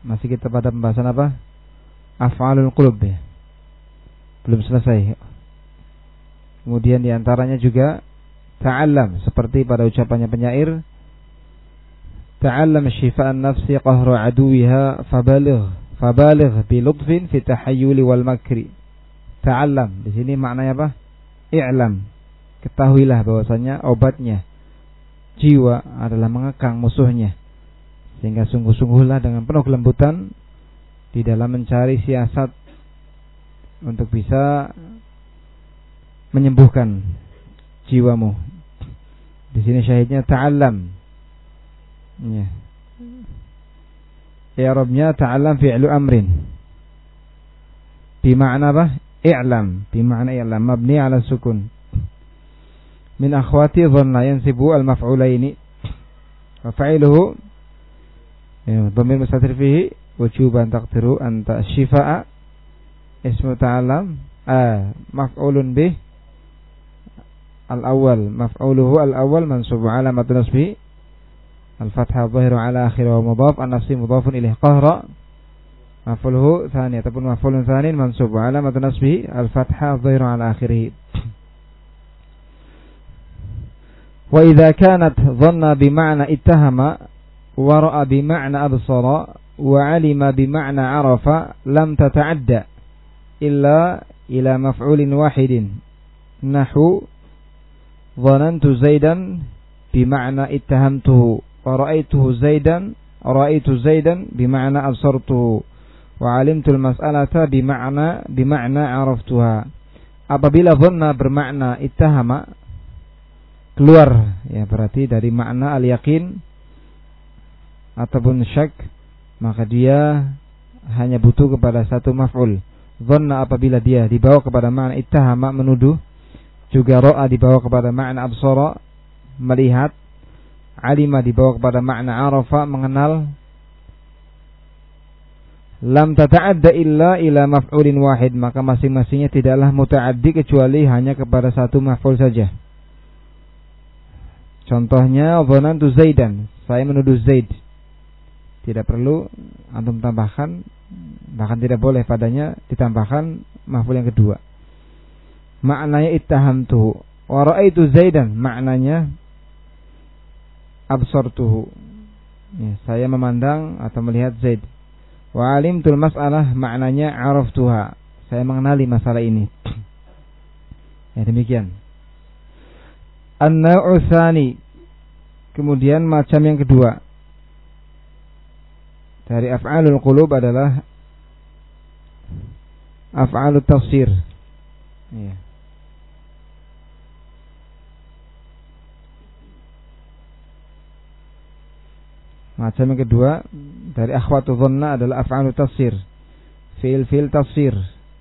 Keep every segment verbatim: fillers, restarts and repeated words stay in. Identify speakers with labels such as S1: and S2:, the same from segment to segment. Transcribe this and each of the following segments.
S1: Masih kita pada pembahasan apa? Af'alul qulub ya. Belum selesai. Kemudian diantaranya juga ta'allam, seperti pada ucapannya penyair, ta'allam syifa'an nafsi qahru aduwiha fabaligh fabaligh bi lutfin fi tahayyuli wal makri. Ta'allam di sini maknanya apa? I'lam, ketahuilah bahwasanya obatnya jiwa adalah mengekang musuhnya, sehingga sungguh-sungguhlah dengan penuh kelembutan di dalam mencari siasat untuk bisa menyembuhkan jiwamu. Di sini syahidnya ta'allam. Ya. I'rabnya ta'allam fi'lu amrin. Bima'na apa? I'lam. Bima'na i'lam. Mabni ala sukun. Min akhwati dhanna yansibu al-maf'ulaini. Wa fa'iluhu ya, dhamir mustatir fihi wujuban taqdiru anta syifa'a ismu ta'allam a maf'ulun bih al-awwal maf'uluhu al-awwal mansubu alamat nasbi al-fathah dhahiru ala akhir wa mudhaf an-nafsi mudhafun ilaih qahra maf'uluhu thani ataupun maf'ulun thani mansubu alamat nasbi al-fathah dhahiru ala akhirih. Wa idza kanat dhanna bima'na ittahama wa ra'a bima'na absara wa 'alima bima'na 'arafa lam tata'adda illa ila maf'ulin wahidin nahu dhanantu zaidan bima'na ittahamtuhu wa ra'aituhu zaidan ra'aitu zaidan bima'na absartuhu wa 'alimtu al-mas'alata bima'na bima'na 'araftuha. Apabila dhanna bermakna ittahama keluar ya berarti dari makna al-yaqin ataupun syak, maka dia hanya butuh kepada satu maf'ul. Dhanna apabila dia dibawa kepada makna ittahama menuduh, juga ra'a dibawa kepada makna absara melihat, alima dibawa kepada makna arafa mengenal, lam tata'adda illa ila maf'ulin wahid, maka masing-masingnya tidaklah muta'addi kecuali hanya kepada satu maf'ul saja. Contohnya dhanantu zaidan, saya menuduh Zaid. Tidak perlu antum tambahkan, bahkan tidak boleh padanya ditambahkan maf'ul yang kedua. Maknanya ittahamtuhu. Wa ra'aitu zaidan, maknanya absartuhu. Ya, saya memandang atau melihat Zaid. Wa alimtul mas'alah, maknanya araftuha. Saya mengenali masalah ini. Ya demikian. An-naw'u tsani, kemudian macam yang kedua dari af'alul qulub adalah af'alut tafsir. Ya. Macam yang kedua dari akhwatu dhanna adalah af'alut tafsir, fi'il-fi'il tafsir.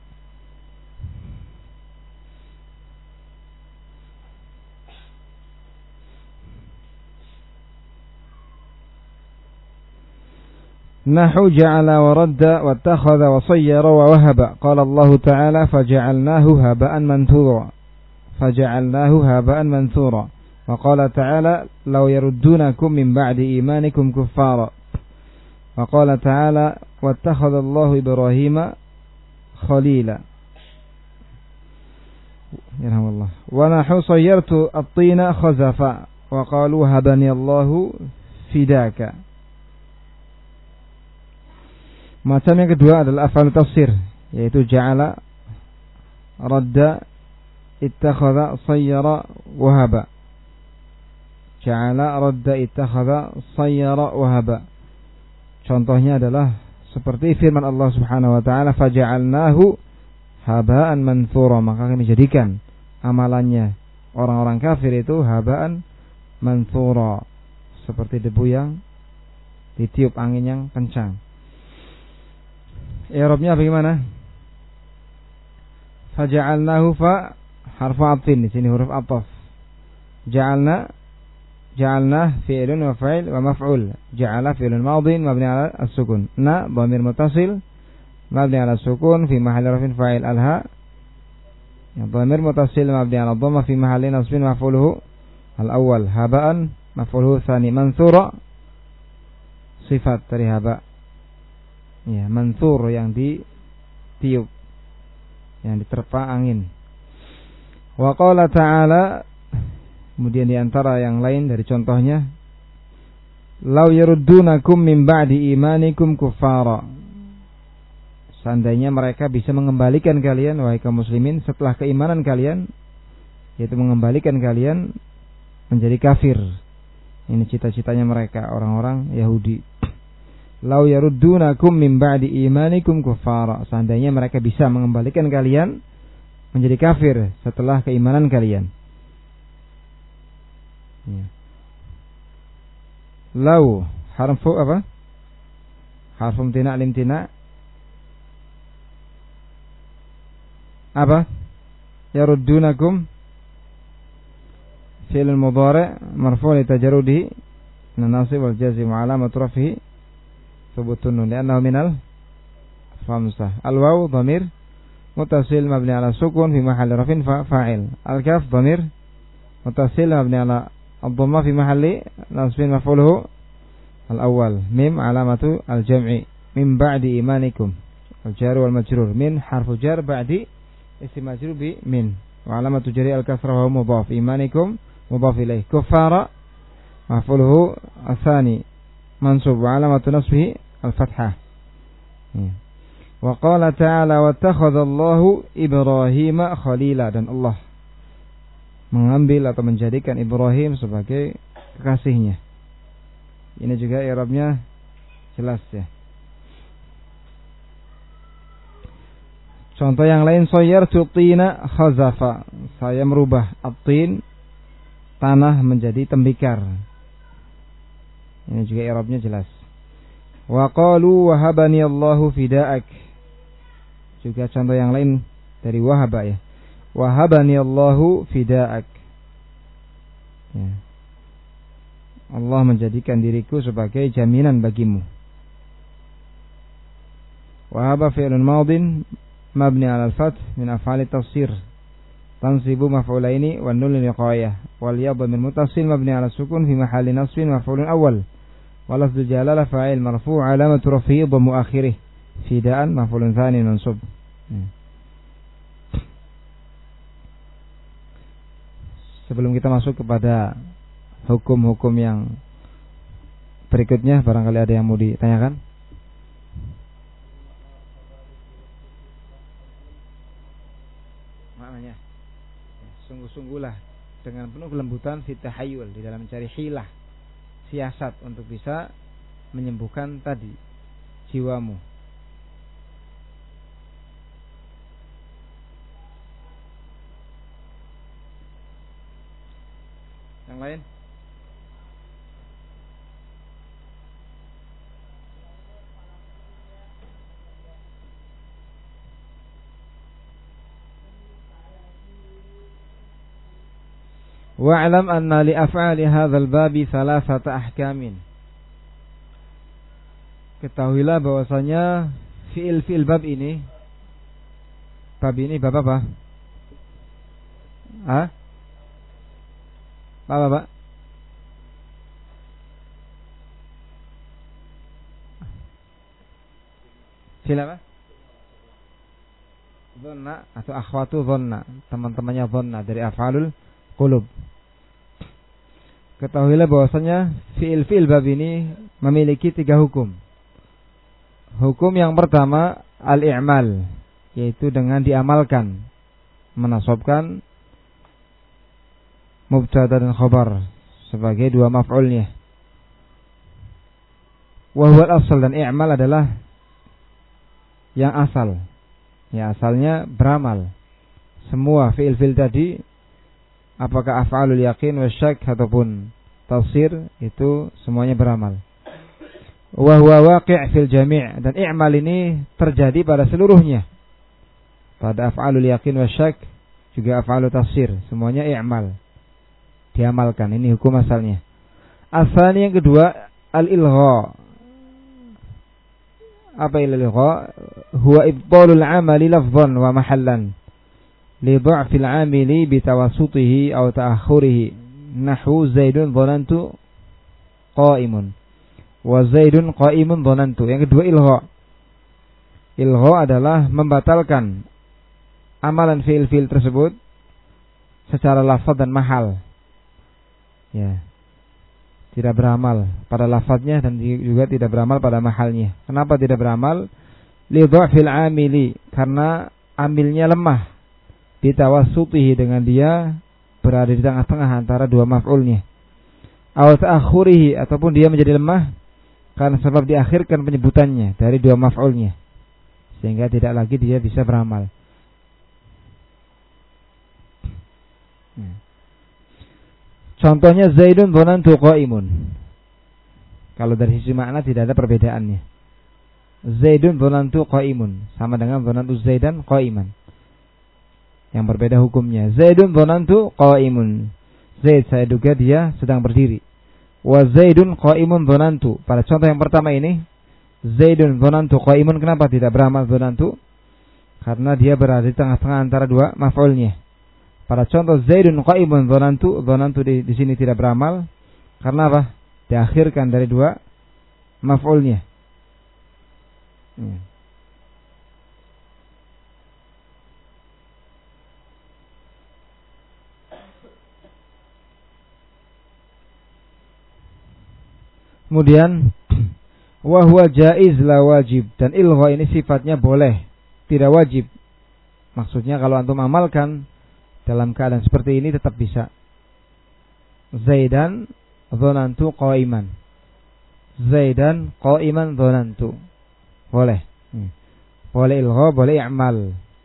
S1: Nahu ja'ala wa radda wa takhadha wa sayyara wa wahaba. Qala Allah Ta'ala faja'alnahu haba'an manthura. Faja'alnahu haba'an manthura. Wa qala Ta'ala law yaruddunakum min ba'di imanikum kuffara. Wa qala Ta'ala wattakhadha Allah Ibrahima khalila. Yarhamullah. Wa nahu sayyartu at-tina khazafa wa qalu habani Allah fidaka. Macam yang kedua adalah af'al tafsir, yaitu ja'ala, radda, ittakhadha, sayyara, wahaba. Ja'ala, radda, ittakhadha, sayyara, wahaba. Contohnya adalah seperti firman Allah Subhanahu wa taala, faja'alnahu haba'an manthura, maka kami jadikan amalannya orang-orang kafir itu haba'an manthura, seperti debu yang ditiup angin yang kencang. I'rabnya bagaimana? Faja'alnahu fa harfu atfin, di sini huruf athaf. Ja'alna, ja'alna fi'lun wa fa'il wa maf'ul. Ja'ala fi'lun madhin mabni 'ala as-sukun. Na dhamir muttasil mabni 'ala as-sukun fi mahalli raf'in fa'il. Al-ha ya dhamir muttasil mabni 'ala ad-dhamma fi mahalli nasbin maf'uluhu al-awwal. Haba'an maf'uluhu tsani. Manthura sifat dari haba'. Ya, mansur yang ditiup, yang diterpa angin. Wa qala ta'ala, kemudian di antara yang lain dari contohnya, law yaruddunakum min ba'di imanikum kuffara. Seandainya mereka bisa mengembalikan kalian, wahai kaum muslimin, setelah keimanan kalian, yaitu mengembalikan kalian menjadi kafir. Ini cita-citanya mereka, orang-orang Yahudi. Lau yaruddunakum min ba'di imanikum kuffara. Seandainya mereka bisa mengembalikan kalian menjadi kafir setelah keimanan kalian. Ya. Lau harfu apa? Harfu imtina' limtina' apa? Yaruddunakum fi'l mudhari' marfu' li tajarrudihi min nasib wal jazm wa alamat rafihi thubutun nun li'annahu minal khamsah. Al waw dhamir muttasil mabni ala sukun fi mahalli rafin fa'il. Al kaf dhamir muttasil mabni ala ad-dhamma fi mahalli nasbin maf'uluhu al awwal. Mim alamatu al jam'i min ba'di imanikum. Al jar wal majrur min harfu jar ba'di isim majrur bi min wa alamatu jari al kasra wa mudhaf. Imanikum mudhaf ilaih. Kuffara maf'uluhu asani mansub wa alamatu nasbihi al fathah. Wa qala ta'ala wattakhadha Allahu Ibrahima khalila, dan Allah mengambil atau menjadikan Ibrahim sebagai kekasihnya. Ini juga i'rabnya jelas ya. Contoh yang lain, sayyartu tina khazafa. Saya merubah at-tin, tanah, menjadi tembikar. Ini juga i'rabnya jelas. Wa qalu wahabani Allahu fida'ak. Juga contoh yang lain dari wahaba ya. Wahabani Allahu fida'ak. Ya. Allah menjadikan diriku sebagai jaminan bagimu. Wahaba fi'lun madin mabni 'ala al-fath min af'ali tafsir. Tansibu maf'ulaini wan nun lil wiqayah wal ya dhamir muttasil mabni 'ala sukun fi mahalli nasbin maf'ulun awwal. Wa lafdzul jalalah fa'il marfu' 'alamatu raf'ihi dhammu akhirih. Fida'an maf'ulun tsani mansub. Sebelum kita masuk kepada hukum-hukum yang berikutnya, barangkali ada yang mau ditanyakan. Maknanya, sungguh-sungguhlah dengan penuh kelembutan fit tahayyul, di dalam mencari hilah, siasat untuk bisa menyembuhkan tadi jiwamu. Yang lain? Wa'lam anna li af'ali hadzal babi thalathata ahkamin. Ketahuilah bahwasanya fi'il-fi'il bab ini, bab ini bab apa? Hah? Bab apa? Fi'il apa? Dhanna atau akhwatu dhanna, teman-temannya dhanna dari af'alul qulub. Ketahuilah bahwasanya fi'il-fi'il bab ini memiliki tiga hukum. Hukum yang pertama al-i'mal, yaitu dengan diamalkan, menasabkan mubtada dan khabar sebagai dua maf'ulnya. Wa huwa al-asl, dan i'mal adalah yang asal. Ya, asalnya beramal. Semua fi'il-fi'il tadi, apakah af'alul yaqin wa syak ataupun tafsir, itu semuanya beramal. Wa huwa waqi' fil jami', dan i'mal ini terjadi pada seluruhnya. Pada af'alul yaqin wa syak, juga af'alul tafsir, semuanya i'mal, diamalkan. Ini hukum asalnya. Asalnya yang kedua al-ilgha. Apa il-ilgha? Huwa ibtalul amali lafdhan wa mahallan li dha'fil amili bitawasutihi aw ta'akhurihi. Nahwu Zaidun dhanantu qa'imun wa Zaidun qa'imun dhanantu. Yang kedua ilgha. Ilgha adalah membatalkan amalan fiil-fiil tersebut secara lafaz dan mahal. Ya. Tidak beramal pada lafaznya dan juga tidak beramal pada mahalnya. Kenapa tidak beramal? Li dha'fil amili, karena amilnya lemah. Bitawassutihi, dengan dia berada di tengah-tengah antara dua maf'ulnya. Aw ta'akhurihi, ataupun dia menjadi lemah karena sebab diakhirkan penyebutannya dari dua maf'ulnya, sehingga tidak lagi dia bisa beramal. Contohnya Zaidun dhanantu qa'imun. Kalau dari sisi makna tidak ada perbedaannya. Zaidun dhanantu qa'imun sama dengan dhanantu Zaidan qa'iman. Yang berbeda hukumnya. Zaidun dhanantu qa'imun. Zaid, saya duga dia sedang berdiri. Wa Zaidun qa'imun dhanantu. Pada contoh yang pertama ini, Zaidun dhanantu qa'imun, kenapa tidak beramal dhanantu? Karena dia berada di tengah-tengah antara dua maf'ulnya. Pada contoh Zaidun qa'imun dhanantu, dhanantu di, di sini tidak beramal. Karena apa? Diakhirkan dari dua maf'ulnya. Hmm. Kemudian wa huwa jaiz la wajib, dan ilgha ini sifatnya boleh, tidak wajib. Maksudnya kalau antum amalkan dalam keadaan seperti ini tetap bisa. Zaidan dhanantu qa'iman. Zaidan qa'iman dhanantu. Boleh. Hmm. Boleh ilgha, boleh i'mal.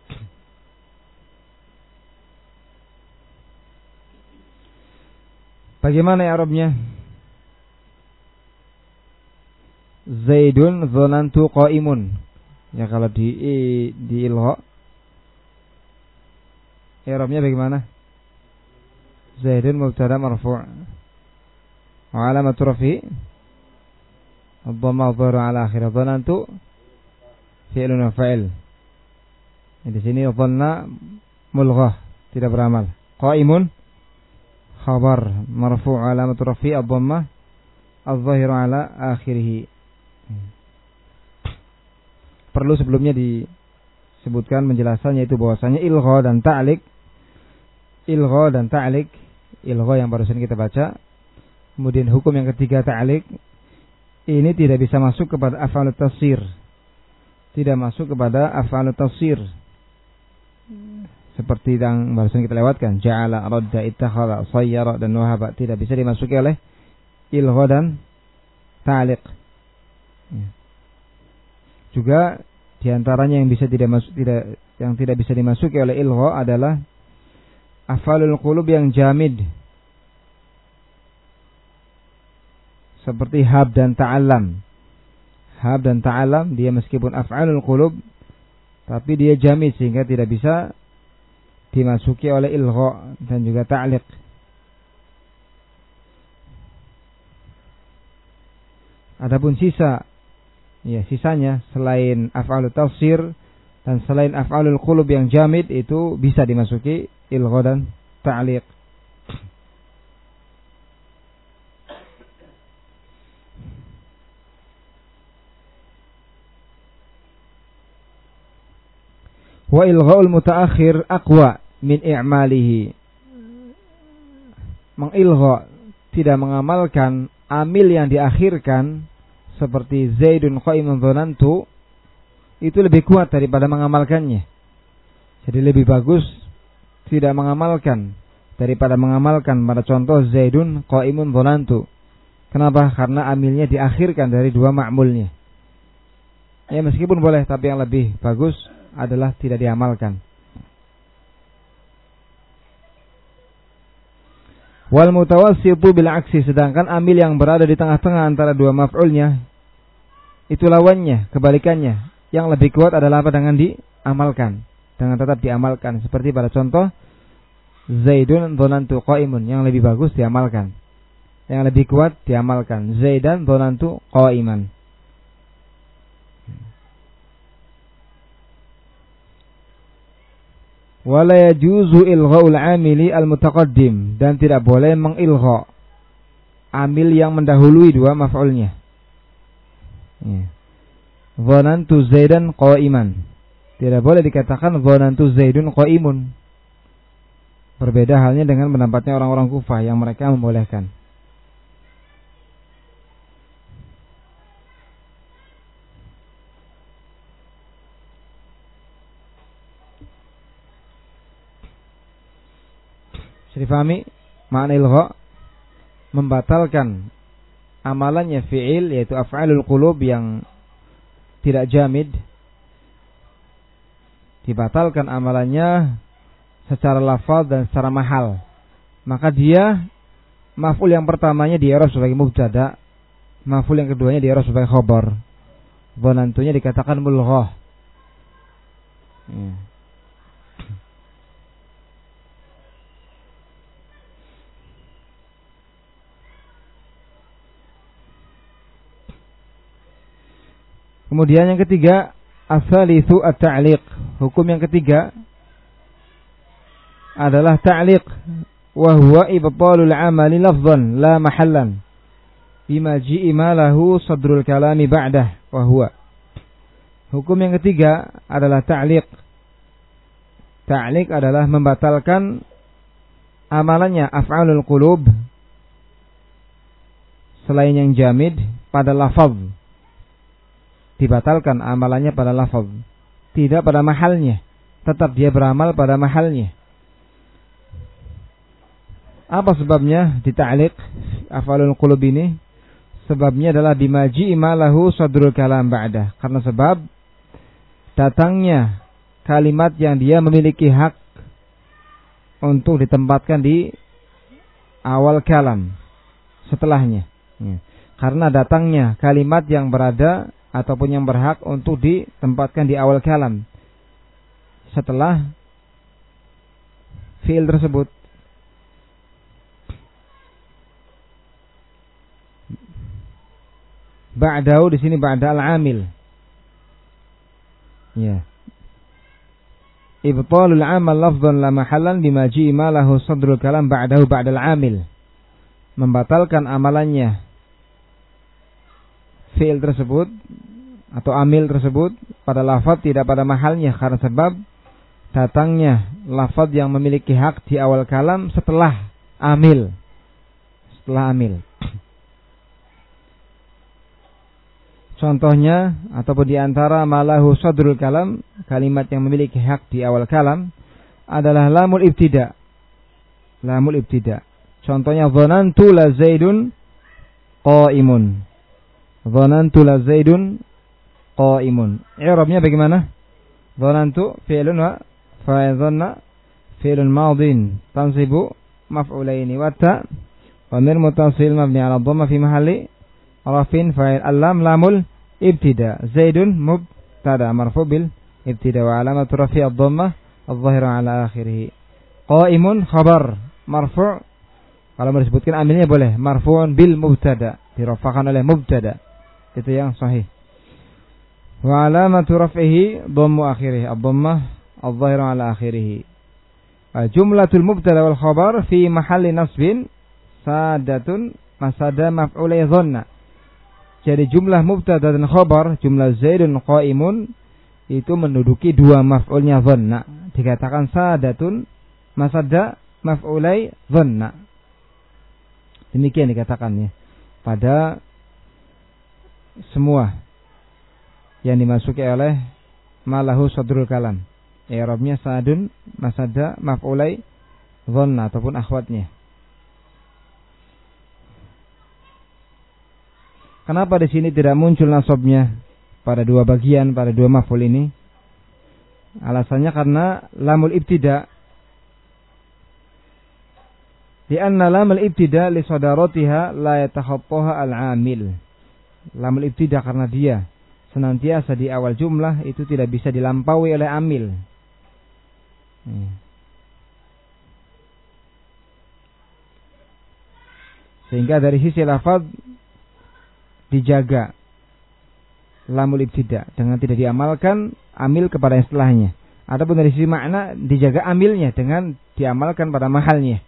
S1: Bagaimana i'rabnya? Zaidun dhanantu qa'imun. Ya kalau di di ilgha, i'rabnya bagaimana? Zaidun mubtada marfu'. Wa alamatu raf'i ad-dhamma adh-dhahira 'ala akhirih. Dhanantu fi'lun wa fa'il. Di sini dhanna mulghah, tidak beramal. Qa'imun khabar marfu' alamatu raf'i ad-dhamma adh-dhahira 'ala akhirih. Perlu sebelumnya disebutkan penjelasannya, itu bahwasanya ilgha dan ta'liq, ilgha dan ta'liq, ilgha yang barusan kita baca, kemudian hukum yang ketiga ta'liq, ini tidak bisa masuk kepada af'alut tafsir, tidak masuk kepada af'alut tafsir, seperti yang barusan kita lewatkan, ja'ala, radda, ittakhadha, sayyara dan wahaba, tidak bisa dimasuki oleh ilgha dan ta'liq. Juga diantaranya yang bisa tidak masuk, tidak yang tidak bisa dimasuki oleh ilgha adalah af'alul qulub yang jamid, seperti hab dan ta'allam. Hab dan ta'allam dia meskipun af'alul qulub tapi dia jamid sehingga tidak bisa dimasuki oleh ilgha dan juga ta'liq. Adapun sisa, ya sisanya selain af'alut tafsir dan selain af'alul qulub yang jamid itu bisa dimasuki ilgha dan ta'liq. Wa ilgha'ul mutaakhir aqwa min i'malihi. Mengilgha, tidak mengamalkan amil yang diakhirkan seperti Zaidun qa'imun dhanantu, itu lebih kuat daripada mengamalkannya. Jadi lebih bagus tidak mengamalkan daripada mengamalkan pada contoh Zaidun qa'imun dhanantu. Kenapa? Karena amilnya diakhirkan dari dua ma'mulnya. Ya meskipun boleh, tapi yang lebih bagus adalah tidak diamalkan. Wal mutawassitu bil aksi, sedangkan amil yang berada di tengah-tengah antara dua maf'ulnya itu lawannya, kebalikannya. Yang lebih kuat adalah apa? Dengan diamalkan, dengan tetap diamalkan. Seperti pada contoh Zaidun dhanantu qa'imun, yang lebih bagus diamalkan, yang lebih kuat diamalkan. Zaidan dhanantu qa'iman. Wala yajuzu ilgha'ul amili al-mutaqaddim, dan tidak boleh mengilgha amil yang mendahului dua maf'ulnya. Ya. Dhanantu Zaidan qa'iman. Tidak boleh dikatakan dhanantu Zaidun qa'imun. Berbeda halnya dengan pendapatnya orang-orang Kufah yang mereka membolehkan. Difahami makna ilgha, membatalkan amalannya fi'il, yaitu af'alul qulub yang tidak jamid, dibatalkan amalannya secara lafaz dan secara mahal. Maka dia maf'ul yang pertamanya di i'rab sebagai mubtada, maf'ul yang keduanya di i'rab sebagai khabar. Dhanantunya dikatakan mulghah. Ya. Kemudian yang ketiga, as-salitsu at-ta'liq. Hukum yang ketiga adalah ta'liq, wa huwa ibtalul 'amali lafdhan la mahallan bima ji'i ma lahu sadrul kalami ba'dah. Wa huwa, hukum yang ketiga adalah ta'liq. Ta'liq adalah membatalkan amalannya af'alul qulub selain yang jamid pada lafaz. Dibatalkan amalannya pada lafaz, tidak pada mahalnya, tetap dia beramal pada mahalnya. Apa sebabnya dita'liq af'alul qulub ini? Sebabnya adalah bimaji malahu sadrul kalam ba'dah, karena sebab datangnya kalimat yang dia memiliki hak untuk ditempatkan di awal kalam setelahnya. Ya. Karena datangnya kalimat yang berada ataupun yang berhak untuk ditempatkan di awal kalam setelah fi'il tersebut. Ba'dahu di sini ba'da al-amil. Ya. Ibtalul 'amal lafdhan la mahallan bima ji'a ma lahu sadrul kalam ba'dahu ba'da al-amil. Membatalkan amalannya fi'il tersebut atau amil tersebut pada lafaz tidak pada mahalnya, karena sebab datangnya lafaz yang memiliki hak di awal kalam setelah amil. Setelah amil. Contohnya ataupun di antara malahu sadrul kalam, kalimat yang memiliki hak di awal kalam adalah lamul ibtida. Lamul ibtida. Contohnya dhanantu la Zaidun qa'imun. Dhanantu la Zaidun qa'imun. I'rabnya bagaimana? Dhanantu fi'lun wa fa'il dhanna fi'lun madin tansibu maf'ulaini wa ta wa mir mutasil mabni 'ala dhamma fi mahalli rafin fa'il. Al-lam lamul ibtida. Zaidun mubtada marfu' bil ibtida wa 'alamatu rafi' ad-dhammah adh-dhahira 'ala akhirih. Qa'imun khabar marfu'. Kalau mau disebutkan amilnya boleh marfu'un bil mubtada, dirafa'kan oleh mubtada. Itu yang sahih. Wa 'alamatu raf'ihi dhammu akhirih, ad-dhammah adh-dhahira 'ala akhirih. Jumlatul mubtada wal khabar fi mahalli nasbin sadatun masada maf'ulai dhanna. Jadi jumlah mubtada dan khabar, jumlah Zaidun qa'imun itu menduduki dua maf'ulnya dhanna. Dikatakan sadatun masada maf'ulai dhanna. Demikian dikatakannya pada semua yang dimasuki oleh malahu sadrul kalam. I'rabnya sadun masada maf'ulai dhanna ataupun akhwatnya. Kenapa di sini tidak muncul nasabnya pada dua bagian, pada dua maf'ul ini? Alasannya karena lamul ibtida. Di anna lamul ibtida li sadaratiha la yatakhattaha al-'amil. Lamul ibtida karena dia senantiasa di awal jumlah itu tidak bisa dilampaui oleh amil. Sehingga dari sisi lafaz dijaga lamul ibtida dengan tidak diamalkan amil kepada yang setelahnya. Adapun dari sisi makna dijaga amilnya dengan diamalkan pada mahalnya.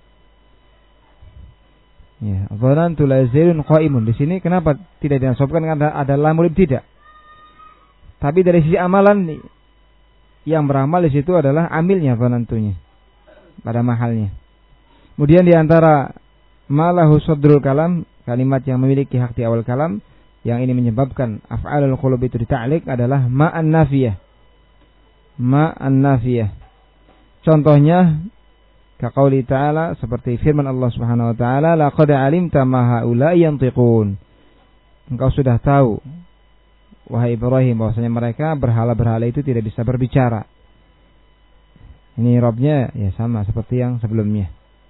S1: Ya, dhanantu la Zaidun qa'imun. Di sini kenapa tidak dinasabkan karena ada lamul ibtida? Tapi dari sisi amalan, yang beramal di situ adalah amilnya penentunya pada mahalnya. Kemudian di antara malahu sadrul kalam, kalimat yang memiliki hak di awal kalam, yang ini menyebabkan af'alul qulub itu dita'liq adalah ma'an nafiyah. Ma'an nafiyah. Contohnya kaqauli ta'ala, seperti firman Allah Subhanahu wa taala, laqad 'alimta ma haula'i yantiqun. Engkau sudah tahu wahai Ibrahim bahwasanya mereka berhala-berhala itu tidak bisa berbicara. Ini Rabbnya ya sama seperti yang sebelumnya.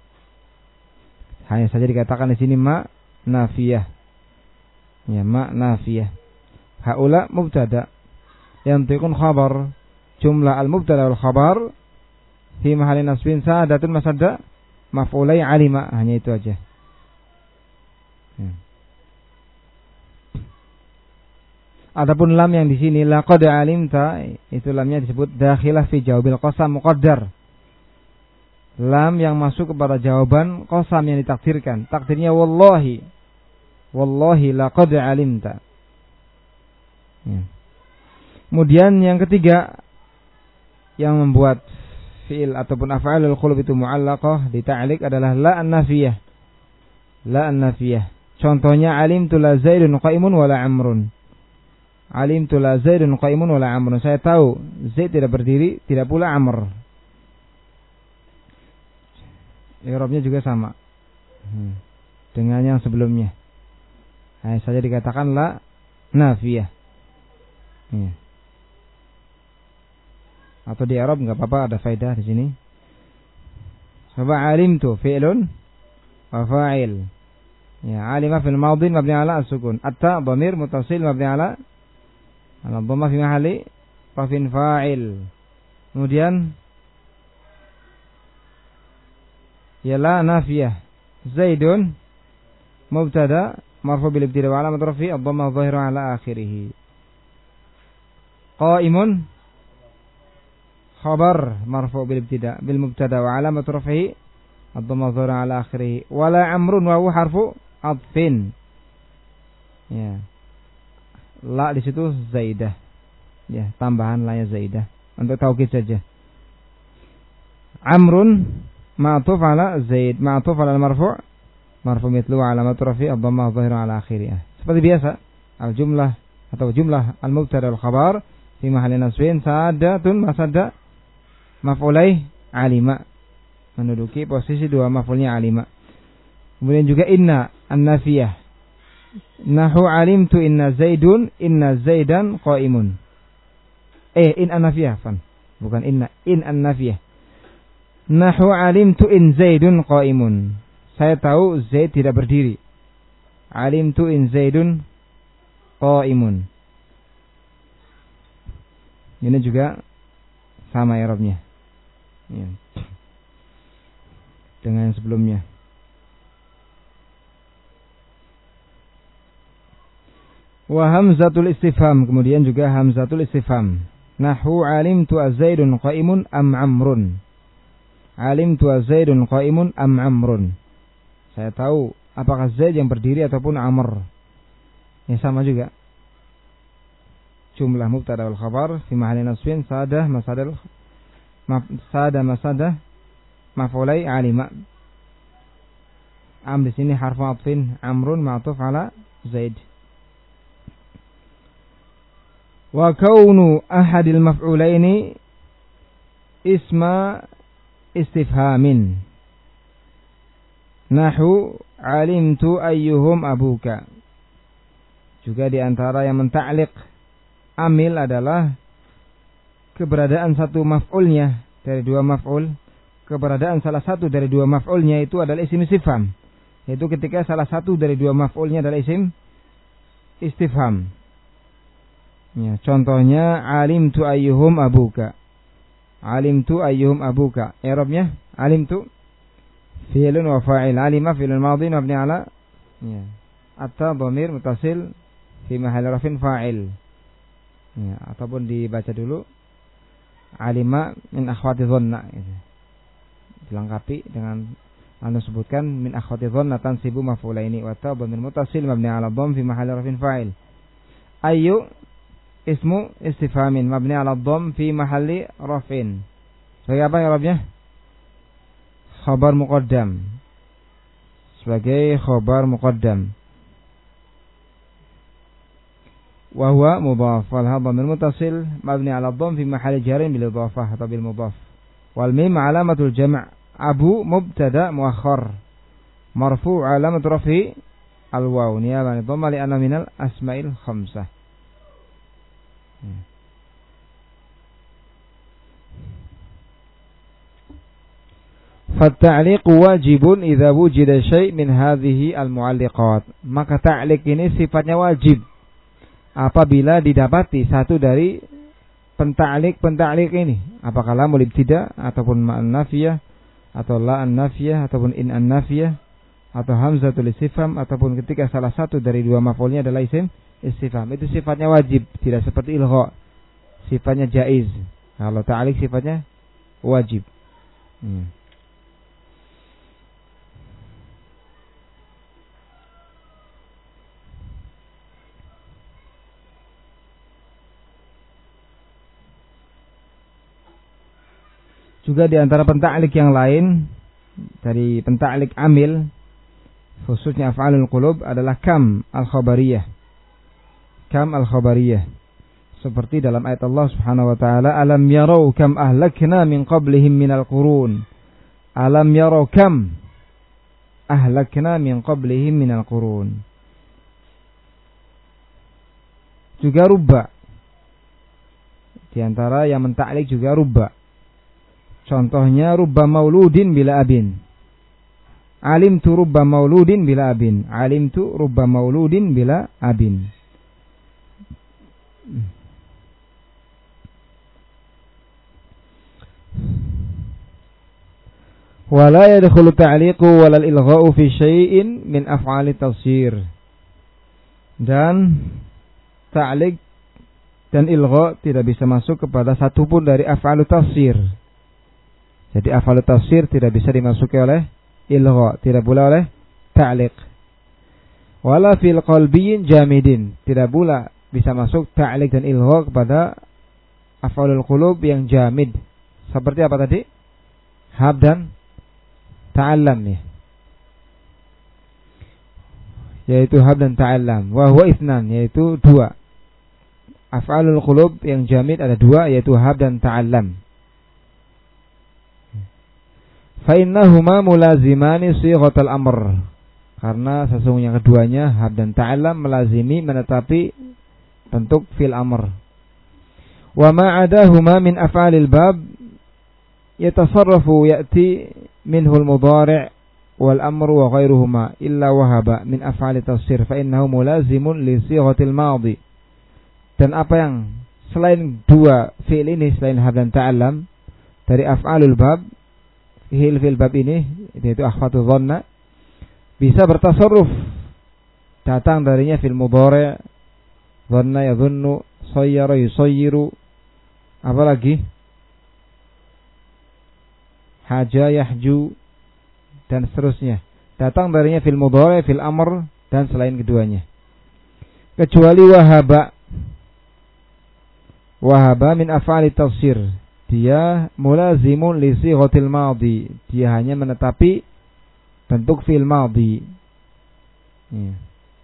S1: Hanya saja dikatakan di sini ma nafiyah. Ya, ma nafiyah. Haula mubtada, yantiqun khabar. Jumlah al-mubtada wal khabar fi mahalli nasbin sa'adatun masadda maf'ulai 'alima, hanya itu aja. Ya. Adapun lam yang di sini laqad 'alimta, itu lamnya disebut dakhilah fi jawabil qasam muqaddar. Lam yang masuk kepada jawaban qasam yang ditakdirkan. Takdirnya wallahi. Wallahi laqad 'alimta. Ya. Kemudian yang ketiga yang membuat fi'il ataupun af'alul qulub itu mu'allaqah dita'liq adalah la an-nafiyah. La an-nafiyah. Contohnya alimtu la Zaidun qa'imun wala Amrun. Alimtu la Zaidun qa'imun wala Amrun. Saya tahu Zaid tidak berdiri, tidak pula Amr. I'rabnya juga sama hmm. dengan yang sebelumnya. Hanya saja dikatakan la nafiyah. Ya. Atau di Arab enggak apa-apa, ada faedah di sini. Coba alimtu fi'lun wa fa'il. Ya, alima fil madhi mabni ala as-sukun. Atta dhamir muttasil mabni ala ala dhamma fi mahalli rafin fa'il. Kemudian ya la nafiyah. Zaidun mubtada marfu bil ibtida wa alamat rafi ad-dhamma adh-dhahiru ala akhirih. Qa'imun khabar marfu bil ibtida bil mubtada wa alamat rafihi ad-dhamma adh-dhahiru ala akhirih. Wala Amrun wa huwa harfu adfin. Ya. La di situ zaidah. Ya, tambahan la nya zaidah untuk taukid saja. Amrun ma'tuf ala Zaid, ma'tuf ala marfu' marfu mithlu alamat rafi ad-dhamma adh-dhahiru ala akhirih. Seperti biasa, al-jumlah atau jumlah al-mubtada wal khabar fi mahalli nasbin sa'adatun masadda maf'ulai alima, menduduki posisi dua maf'ulnya alima. Kemudian juga inna an-nafiyah. Nahu alimtu inna Zaidun inna Zaidan qa'imun. Eh in an-nafiyah fan. Bukan inna, in an-nafiyah. Nahu alimtu in Zaidun qa'imun. Saya tahu Zaid tidak berdiri. Alimtu in Zaidun qa'imun. Ini juga sama i'rabnya. Ya. Dengan yang sebelumnya. Wa hamzatul istifham, kemudian juga hamzatul istifham. Nahu alimtu az-Zaidun qa'imun am Amrun. Alimtu az-Zaidun qa'imun am Amrun. Saya tahu apakah Zaid yang berdiri ataupun Amr. Ya sama juga. Jumlah mubtada wal khabar fi mahalli nasbin sadah masadal sada masadah maf'ulai alima. Am di sini harfu atfin, Amrun ma'tuf ala Zaid. Wa kaunu ahadil maf'ulaini isma istifhamin. Nahu alimtu ayyuhum abuka. Juga di antara yang menta'liq amil adalah keberadaan satu maf'ulnya dari dua maf'ul. Keberadaan salah satu dari dua maf'ulnya itu adalah isim istifham. Yaitu ketika salah satu dari dua maf'ulnya adalah isim istifham. Ya, contohnya alimtu ayyuhum abuka. Alimtu ayyuhum abuka. I'rabnya alimtu fi'lun wa fa'il. Alima fi'lun madhi mabni ala ya atta dhamir muttasil fi mahalli rafin fa'il. Ya, ataupun dibaca dulu alima min akhwati dhanna gitu. Dilengkapi dengan anu sebutkan min akhwati dhanna tansibu maf'ulaini wa ta dhamir muttasil mabni ala dhamm fi mahalli rafin fa'il. Ayyu ismu istifhamin mabni 'ala dhamm fi mahalli raf'in. Sebagai apa i'rabnya? Khabar muqaddam. Sebagai khabar muqaddam. Wa huwa mudhaf wal dhamir muttasil mabni 'ala dhamm fi mahalli jarrin bil idhafah atau bil mudhaf. Wal mim 'alamatul jam'. Abu mubtada muakhkhar. Marfu' 'alamat raf'i al waw niyaban dhamma li anna minal asma'il khamsah. Fatta'liq wajibun idza wujida syai' min hadhihi al-mu'alliqat. Maka ta'liq ini sifatnya wajib apabila didapati satu dari penta'liq-penta'liq ini. Apakah lamul ibtida ataupun ma'an nafiyah atau la an-nafiyah ataupun in an-nafiyah atau hamzatul istifham ataupun ketika salah satu dari dua maf'ulnya adalah isim istifham. Itu sifatnya wajib, tidak seperti ilgha. Sifatnya jaiz. Kalau ta'liq sifatnya wajib. Hmm. Juga di antara penta'liq yang lain dari penta'liq amil khususnya af'alul qulub adalah kam al-khabariyah. Kam al-khabariyah. Seperti dalam ayat Allah Subhanahu wa taala, alam yarau kam ahlakna min qablihim minal qurun. Alam yarau kam ahlakna min qablihim minal qurun. Juga rubba. Di antara yang menta'liq juga rubba. Contohnya rubba mauludin bila abin. Alim tu rubba mauludin bila abin. Alim tu rubba mauludin bila abin. Wala yadkhulu ta'liqu walal ilgha'u fi syai'in min af'ali tafsir. Dan ta'liq dan ilgha tidak bisa masuk kepada satu pun dari af'alu tafsir. Jadi af'alu tafsir tidak bisa dimasuki oleh ilgha, tidak pula oleh ta'liq. Wala fil qalbiyin jamidin, tidak pula bisa masuk ta'liq dan ilgha kepada af'alul qulub yang jamid. Seperti apa tadi? Hab dan ta'allam ya. Yaitu hab dan ta'allam. Wa huwa itsnan, yaitu dua. Af'alul qulub yang jamid ada dua, yaitu hab dan ta'allam. Fa innahuma mulazimani sighatal amr. Karena sesungguhnya keduanya hab dan ta'allam melazimi menetapi bentuk fil amr. Wa ma 'adahuma min af'alil bab yatasarrafu ya'ti minhu al-mudhari' wal amru wa ghairuhuma illa wahaba min af'ali tafsir fa innahu mulazimun li sighatil madhi. Dan apa yang selain dua fi'il ini, selain hab dan ta'allam dari af'alul bab, fi'il fil bab ini yaitu akhwatu dhanna, bisa bertasarruf datang darinya fil mudhari', dhanna yadhunnu, sayyara yusayyiru, apalagi haja yahju dan seterusnya. Datang darinya fil mudhari', fil amr dan selain keduanya. Kecuali wahaba. Wahaba min af'ali tafsir. Dia mulazimun li sighatil madhi. Dia hanya menetapi bentuk fi'il madhi. Ya.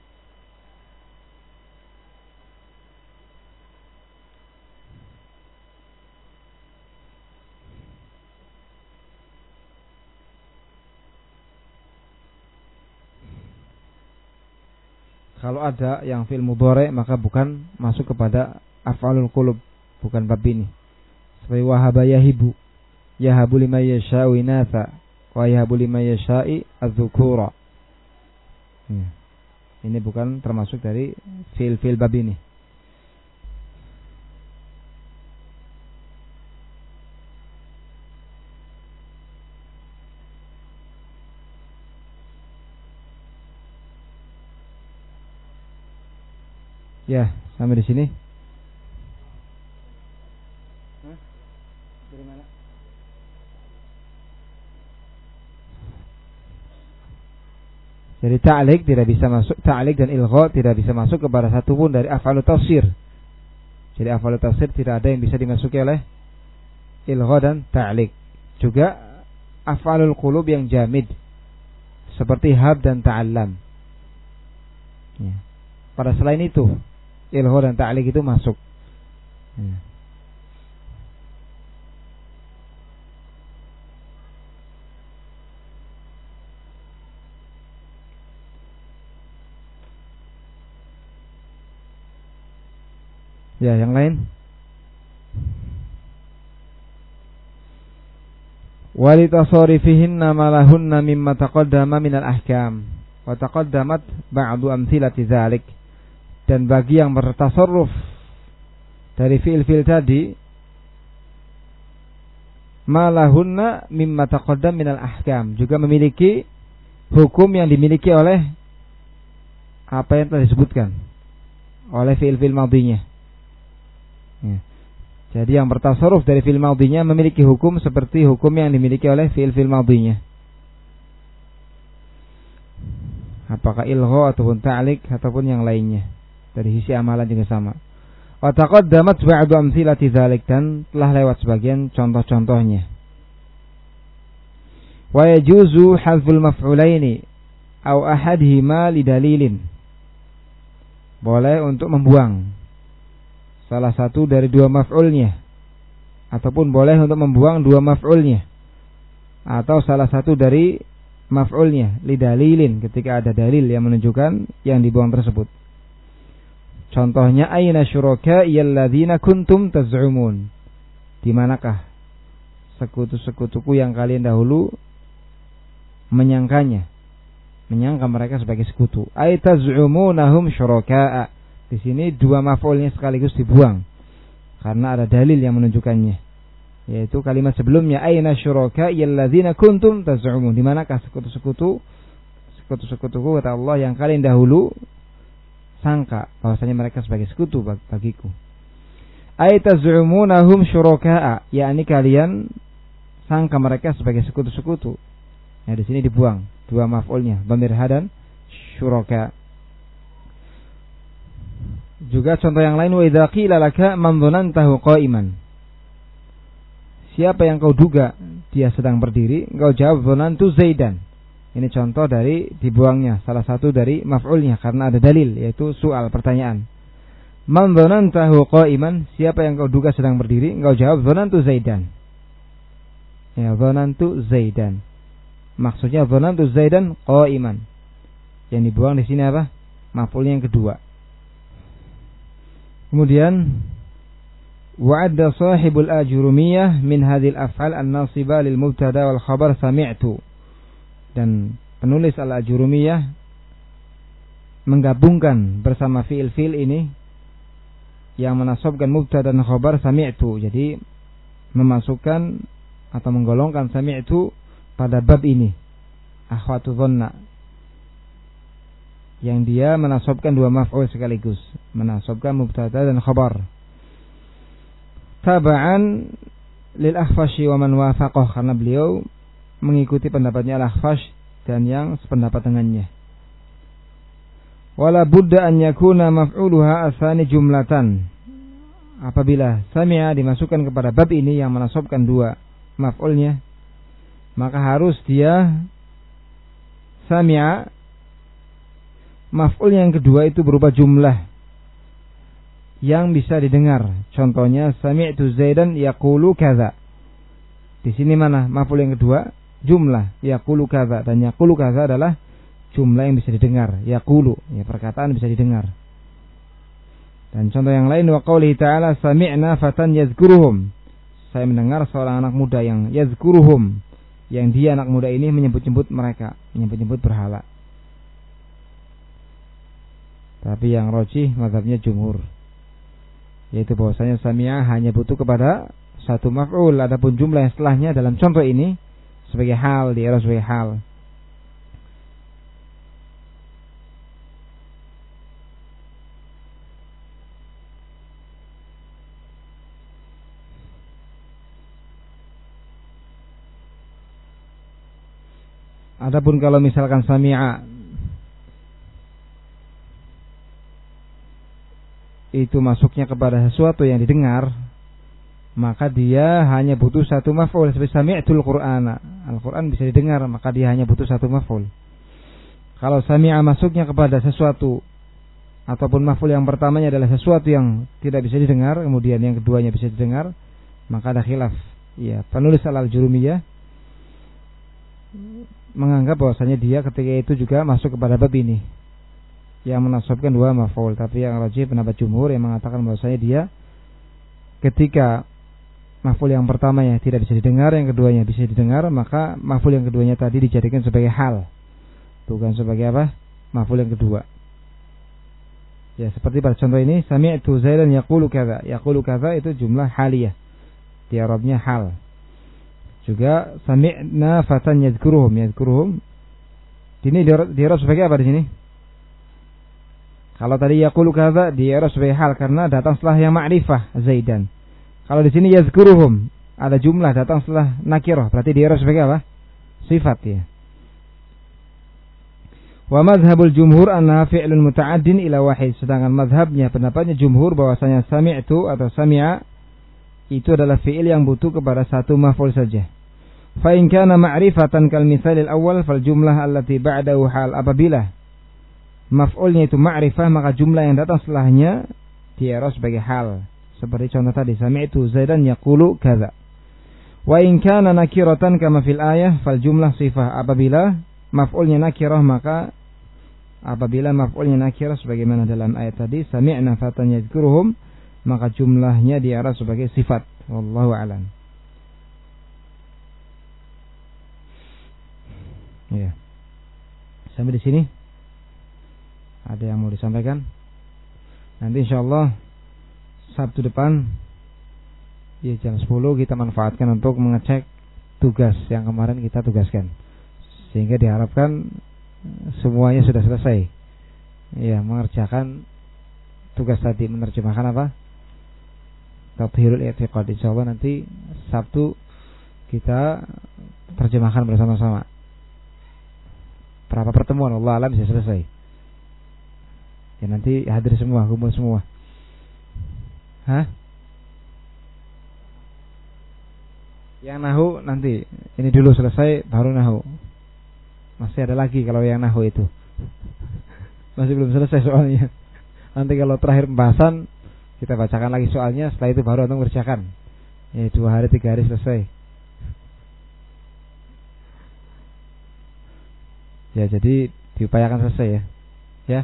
S1: Kalau ada yang fi'il mudhari' maka bukan masuk kepada af'alul qulub, bukan bab ini. Seperti wahaba yahibu, yahabu liman yasha'u inatha wa yahabu liman yasha'i adz-dzukura. Ya. Ini bukan termasuk dari fi'il-fi'il bab ini. Ya, sampai di sini. Hah? Dari mana? Jadi ta'liq tidak bisa masuk, ta'liq dan ilgha tidak bisa masuk kepada satu pun dari af'alut tafsir. Jadi af'alul tafsir tidak ada yang bisa dimasuki oleh ilgha dan ta'liq. Juga af'alul qulub yang jamid seperti hab dan ta'allam. Ya. Pada selain itu ilgha dan ta'liq itu masuk. Ya. Ya, yang lain. Walitasarifihinna malahunna mimma taqaddama minal ahkam wa taqaddamat ba'du amthilati dzalik. Dan bagi yang bertasarruf dari fi'il-fi'il tadi, malahunna mimma taqaddam minal ahkam, juga memiliki hukum yang dimiliki oleh apa yang telah disebutkan oleh fi'il-fi'il madhinya. Ya. Jadi yang bertasarruf dari fi'il madhinya memiliki hukum seperti hukum yang dimiliki oleh fi'il-fi'il madhinya. Apakah ilgha ataupun ta'liq ataupun yang lainnya. Dari sisi amalan juga sama. Wa taqaddamat ba'du amthilati dzalik, dan telah lewat sebagian contoh-contohnya. Wa yajuzu hadzful maf'ulaini aw ahadihima lidalilin. Boleh untuk membuang salah satu dari dua maf'ulnya, ataupun boleh untuk membuang dua maf'ulnya, atau salah satu dari maf'ulnya lidalilin, ketika ada dalil yang menunjukkan yang dibuang tersebut. Contohnya, aina syuraka'i alladzina kuntum taz'umun. Di manakah sekutu-sekutuku yang kalian dahulu menyangkanya, menyangka mereka sebagai sekutu. Ay taz'umunahum syuraka'a. Di sini dua maf'ulnya sekaligus dibuang karena ada dalil yang menunjukkannya, yaitu kalimat sebelumnya, aina syuraka'i alladzina kuntum taz'umun. Di manakah sekutu-sekutu sekutu-sekutuku, kata Allah, yang kalian dahulu sangka bahwasanya mereka sebagai sekutu bagiku. Ay taz'umunahum syuraka'a, yakni kalian sangka mereka sebagai sekutu-sekutu. Nah, di sini dibuang dua maf'ulnya, dhamir hadan syuraka. Juga contoh yang lain, wa idza qila laka man dhanantahu qa'iman. Siapa yang kau duga dia sedang berdiri, engkau jawab dhanantu Zaidan. Ini contoh dari dibuangnya salah satu dari maf'ulnya karena ada dalil, yaitu soal, pertanyaan. Man dhanantahu qa'iman, siapa yang kau duga sedang berdiri, engkau jawab dhanantu Zaidan. Ya, dhanantu Zaidan. Maksudnya dhanantu Zaidan qa'iman. Yang dibuang di sini apa? Maf'ulnya yang kedua. Kemudian, wa'adda sahibul ajurumiyah min hadhil af'al an-nasiba lil mubtada wal khabar sami'tu. Dan penulis al-ajurumiyah menggabungkan bersama fi'il-fi'il ini yang menasabkan mubtada dan khabar sami'tu. Jadi memasukkan atau menggolongkan sami'tu pada bab ini, akhwatu dhanna, yang dia menasabkan dua maf'ul sekaligus, menasabkan mubtada dan khabar. Taba'an lil Akhfashi wa man wafaqah, karena beliau mengikuti pendapatnya al-Akhfash dan yang sependapat dengannya. Wala budda an yakuna maf'uluha asani jumlatan. Apabila sami'a dimasukkan kepada bab ini yang menasabkan dua maf'ulnya, maka harus dia sami'a, maf'ul yang kedua itu berupa jumlah yang bisa didengar. Contohnya, sami'tu Zaidan yaqulu kadza. Di sini mana maf'ul yang kedua? Jumlah yaqulu kadza, dan yaqulu kadza adalah jumlah yang bisa didengar. Yaqulu, ya, perkataan bisa didengar. Dan contoh yang lain, wa qaulihi ta'ala sami'na fatan yazkuruhum. Saya mendengar seorang anak muda yang yazkuruhum, yang dia anak muda ini menyebut-nyebut mereka, menyebut-nyebut berhala. Tapi yang rajih mazhabnya jumhur, yaitu bahwasanya sami'ah hanya butuh kepada satu maf'ul. Adapun jumlah yang setelahnya dalam contoh ini sebagai hal, di era sebagai hal. Adapun kalau misalkan sami'a itu masuknya kepada sesuatu yang didengar, maka dia hanya butuh satu maf'ul. Seperti sami'tul Qur'ana, Al-Qur'an bisa didengar, maka dia hanya butuh satu maf'ul. Kalau sami'a masuknya kepada sesuatu, ataupun maf'ul yang pertamanya adalah sesuatu yang tidak bisa didengar, kemudian yang keduanya bisa didengar, maka ada khilaf. Ya, penulis Al-Jurumiyah menganggap bahwasanya dia ketika itu juga masuk kepada bab ini, yang menasabkan dua maf'ul. Tapi yang rajih pendapat jumhur yang mengatakan bahwasanya dia ketika maf'ul yang pertamanya tidak bisa didengar, yang keduanya bisa didengar, maka maf'ul yang keduanya tadi dijadikan sebagai hal, bukan sebagai apa? Maf'ul yang kedua. Ya, seperti pada contoh ini, sami'tu Zaidan yaqulu kadza. Yaqulu kadza itu jumlah haliyah. Di Arabnya hal. Juga sami'na fatan yadhkuruhum. Yadhkuruhum ini di Arab sebagai apa di sini? Kalau tadi yaqulu kadza di Arab sebagai hal karena datang setelah yang ma'rifah Zaidan. Kalau di sini yadhkuruhum ada jumlah datang setelah nakirah, berarti di Arab sebagai apa? Sifat ya. Wa madhhabul jumhur annaha fi'lun muta'addin ila wahid. Sedangkan madhabnya, pendapatnya jumhur bahwasanya sami'tu atau sami'a itu adalah fi'il yang butuh kepada satu maf'ul saja. Fa in kana ma'rifatan kal mithalil awwal fal jumlah allati ba'dahu hal. Apabila maf'ulnya itu ma'rifah, maka jumlah yang datang setelahnya di'rab sebagai hal. Seperti contoh tadi, sami'tu Zaidan yaqulu kadza. Wa in kana nakiratan kama fil ayah fal jumlah sifah. Apabila maf'ulnya nakirah, maka apabila maf'ulnya nakirah sebagaimana dalam ayat tadi, sami'na fatan yadhkuruhum, maka jumlahnya diarah sebagai sifat. Wallahu a'lam. Ya. Sampai di sini ada yang mau disampaikan? Nanti insyaallah Sabtu depan ya jam sepuluh kita manfaatkan untuk mengecek tugas yang kemarin kita tugaskan, sehingga diharapkan semuanya sudah selesai. Ya, mengerjakan tugas tadi, menerjemahkan apa? Tathhirul i'tiqad. Insyaallah nanti Sabtu kita terjemahkan bersama-sama. Berapa pertemuan Allah alam bisa selesai. Ya nanti hadir semua, kumpul semua. Hah? Yang nahu nanti, ini dulu selesai baru nahu. Masih ada lagi kalau yang nahu itu. Masih belum selesai soalnya. Nanti kalau terakhir pembahasan kita bacakan lagi soalnya, setelah itu baru antum kerjakan. Ya, dua hari tiga hari selesai. Ya, jadi diupayakan selesai ya. Ya.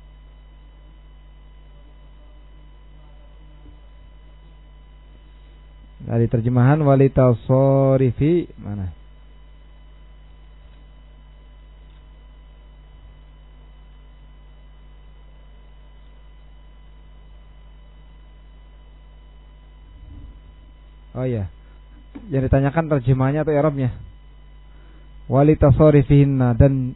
S1: Dari terjemahan walitasorifi mana? Oh iya. Yang ditanyakan terjemahannya atau i'rabnya? Walitasorifihinna, dan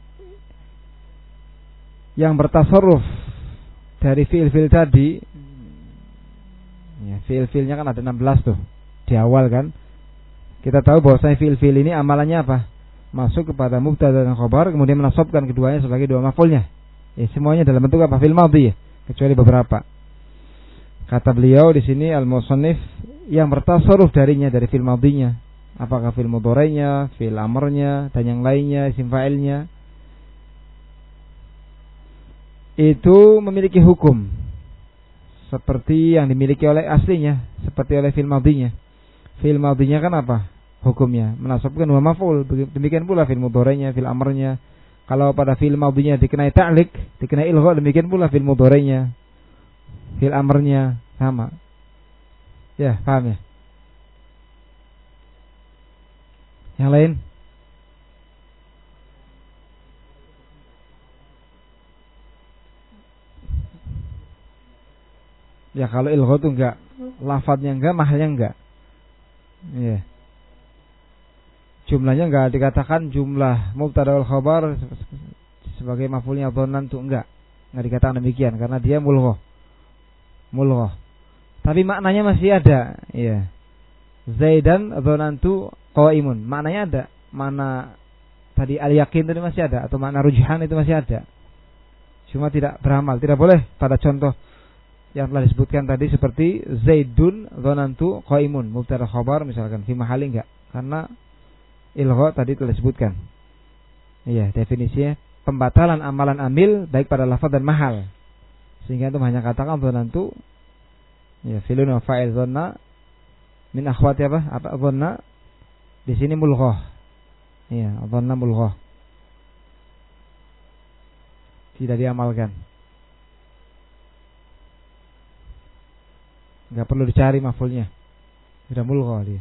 S1: yang bertasarruf dari fiil-fiil tadi. Ya, fiil-fiilnya kan ada enam belas tuh di awal kan. Kita tahu bahwasanya fiil-fiil ini amalannya apa? Masuk kepada mubtada dan khabar, kemudian menasabkan keduanya sebagai dua maf'ulnya. Ya, semuanya dalam bentuk apa? Fiil madhi ya, kecuali beberapa. Kata beliau di sini al-musannif, yang bertasarruf darinya dari fiil madhinya, apakah fiil mudhari'nya, fiil amrnya, dan yang lainnya, isim fa'ilnya, itu memiliki hukum seperti yang dimiliki oleh aslinya, seperti oleh fiil madhinya. Fiil madhinya kan apa hukumnya? Menasabkan dua maf'ul. Demikian pula fiil mudhari'nya, fiil amrnya. Kalau pada fiil madhinya dikenai ta'liq, dikenai ilgha, demikian pula fiil mudhari'nya, fiil amrnya sama. Ya, paham ya? Yang lain? Ya, kalau ilgha itu enggak, lafadznya enggak, mahalnya enggak. Ya. Jumlahnya enggak dikatakan jumlah mubtada wal khabar sebagai maf'ulnya dhannan itu enggak. Enggak dikatakan demikian karena dia mulghah. Mulghah. Tapi maknanya masih ada, ya. Zaidan dzanantu qaimun. Maknanya ada. Mana tadi al-yaqin tadi masih ada, atau makna rujhan itu masih ada. Cuma tidak beramal. Tidak boleh pada contoh yang telah disebutkan tadi seperti Zaidun dzanantu qaimun, mubtada khabar misalkan fi mahali enggak, karena ilgha tadi telah disebutkan. Iya, definisinya pembatalan amalan amil baik pada lafaz dan mahal. Sehingga itu hanya katakan dzanantu ya filun wa fa'il dhanna min akhwati apa? Apa dhanna? Di sini mulghah. Iya, dhanna mulghah. Tidak diamalkan. Enggak perlu dicari maf'ulnya. Sudah mulghah dia.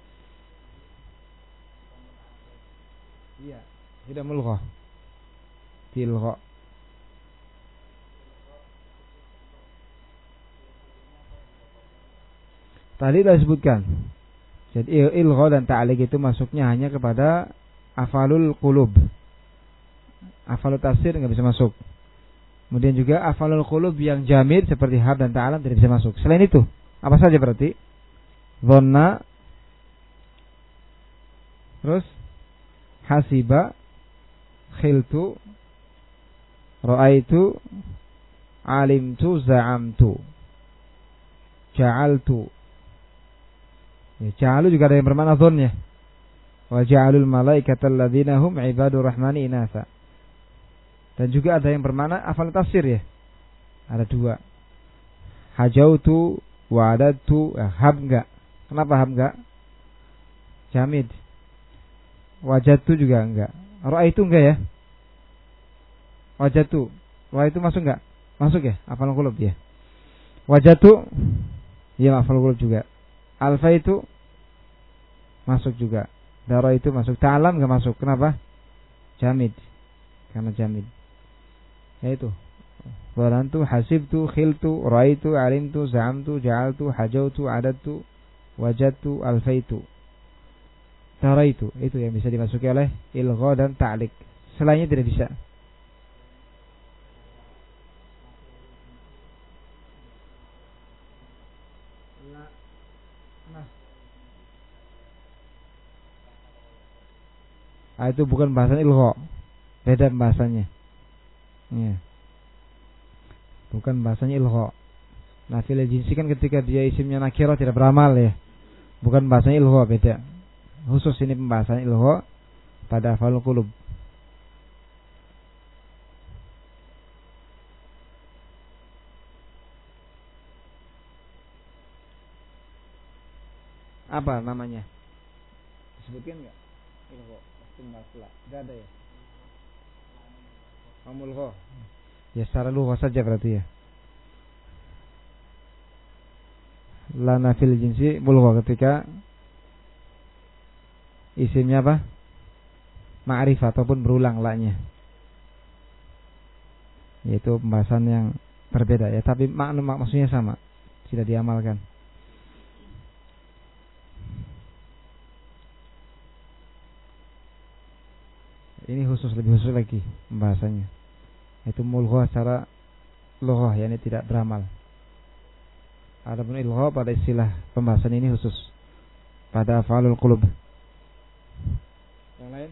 S1: Iya, sudah mulghah. Tilgha. Tadi sudah disebutkan. Jadi ilgha dan ta'liq itu masuknya hanya kepada afalul qulub. Afalul tafsir enggak bisa masuk. Kemudian juga afalul qulub yang jamid seperti hab dan ta'alam tidak bisa masuk. Selain itu, apa saja berarti? Dhanna, terus hasiba, khiltu, ra'aitu, alimtu, za'amtu, ja'altu. Ya, ja'alu juga ada yang bermakna dhannya. Wa ja'alul malaikata alladzina hum ibadur rahmani inatha. Dan juga ada yang bermakna afal tafsir ya. Ada dua. Hajautu wa adadtu, eh, hab enggak. Kenapa hab enggak? Jamid. Wajadtu juga enggak. Ra'aitu enggak ya? Wajadtu. Ra'aitu masuk enggak? Masuk ya? Afal qulub ya. Wajadtu ya afal qulub juga. Alfa itu masuk juga. Dara itu masuk. Ta'alam enggak masuk. Kenapa? Jamid. Karena jamid. Yaitu Walantu, hasibtu, khiltu, raitu, alimtu, za'amtu, ja'altu, hajautu, adadtu, wajadtu, alfaitu, taraitu. Itu yang bisa dimasuki oleh ilgha dan ta'liq. Selainnya tidak bisa. Nah, itu bukan bahasan ilgha. Beda bahasanya. Ya. Bukan bahasanya ilgha. Nah, fil jinsi kan ketika dia isimnya nakirah tidak beramal ya. Bukan bahasanya ilgha, beda. Khusus ini pembahasan ilgha pada afalul qulub. Apa namanya? Disebutkan enggak? Ilgha, pembahasan. Enggak ada ya. Mulgha. Ya secara lugha saja berarti ya. Lana fil jinsi mulgha ketika isimnya apa? Ma'rifah ataupun berulang la-nya. Yaitu pembahasan yang berbeda ya, tapi makna maksudnya sama. Tidak diamalkan. Ini khusus, lebih khusus lagi pembahasannya. Itu mulgha secara lughah, yakni tidak beramal. Adapun ilgha pada istilah pembahasan ini khusus pada af'alul qulub. Yang lain?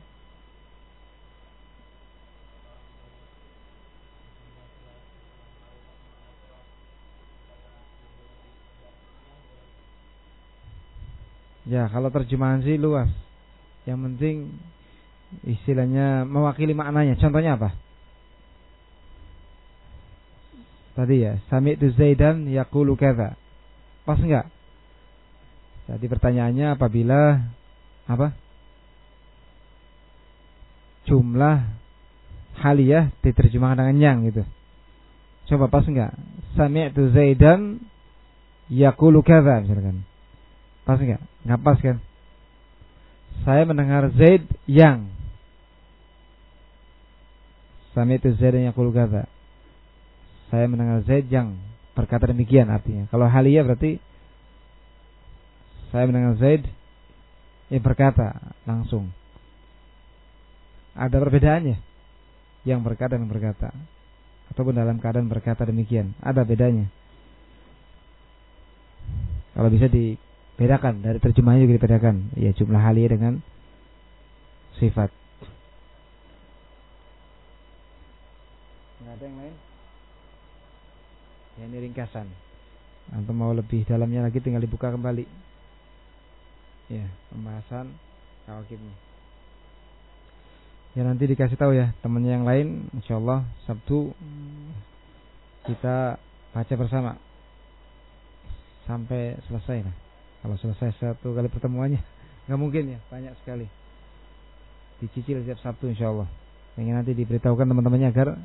S1: Ya, kalau terjemahan sih luas. Yang penting istilahnya mewakili maknanya. Contohnya apa? Tadi ya, sami'tu Zaidan yaqulu kadza. Pas enggak? Jadi pertanyaannya apabila apa? Jumlah haliyah diterjemahkan dengan yang gitu. Coba pas enggak? Sami'tu Zaidan yaqulu kadza misalkan. Pas enggak? Enggak pas kan? Saya mendengar Zaid yang. Sami'tu Zaidan yaqulu kadza. Saya mendengar Zaid yang berkata demikian artinya. Kalau haliyah berarti saya mendengar Zaid yang berkata langsung. Ada perbedaannya. Yang berkata dan berkata. Ataupun dalam keadaan berkata demikian. Ada bedanya. Kalau bisa dibedakan. Dari terjemahnya juga dibedakan. Ya, jumlah haliyah dengan sifat. Nggak ada yang lain? Ya, ini ringkasan. Atau mau lebih dalamnya lagi tinggal dibuka kembali. Ya, pembahasan kawakibnya. Ya nanti dikasih tahu ya temannya yang lain, insyaallah Sabtu kita baca bersama sampai selesai lah. Kalau selesai satu kali pertemuannya nggak mungkin ya, banyak sekali. Dicicil setiap Sabtu insyaallah. Pengen nanti diberitahukan teman-temannya agar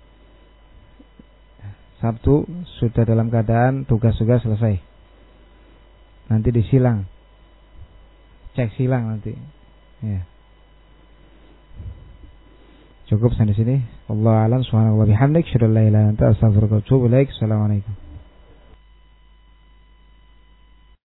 S1: Sabtu sudah dalam keadaan tugas-tugas selesai. Nanti disilang, cek silang nanti. Ya. Cukup sampai sini. Wallahu a'lam. Subhanallah bihamdik, asyhadu an la ilaha illa anta, astaghfiruka wa atubu ilaik. Assalamualaikum.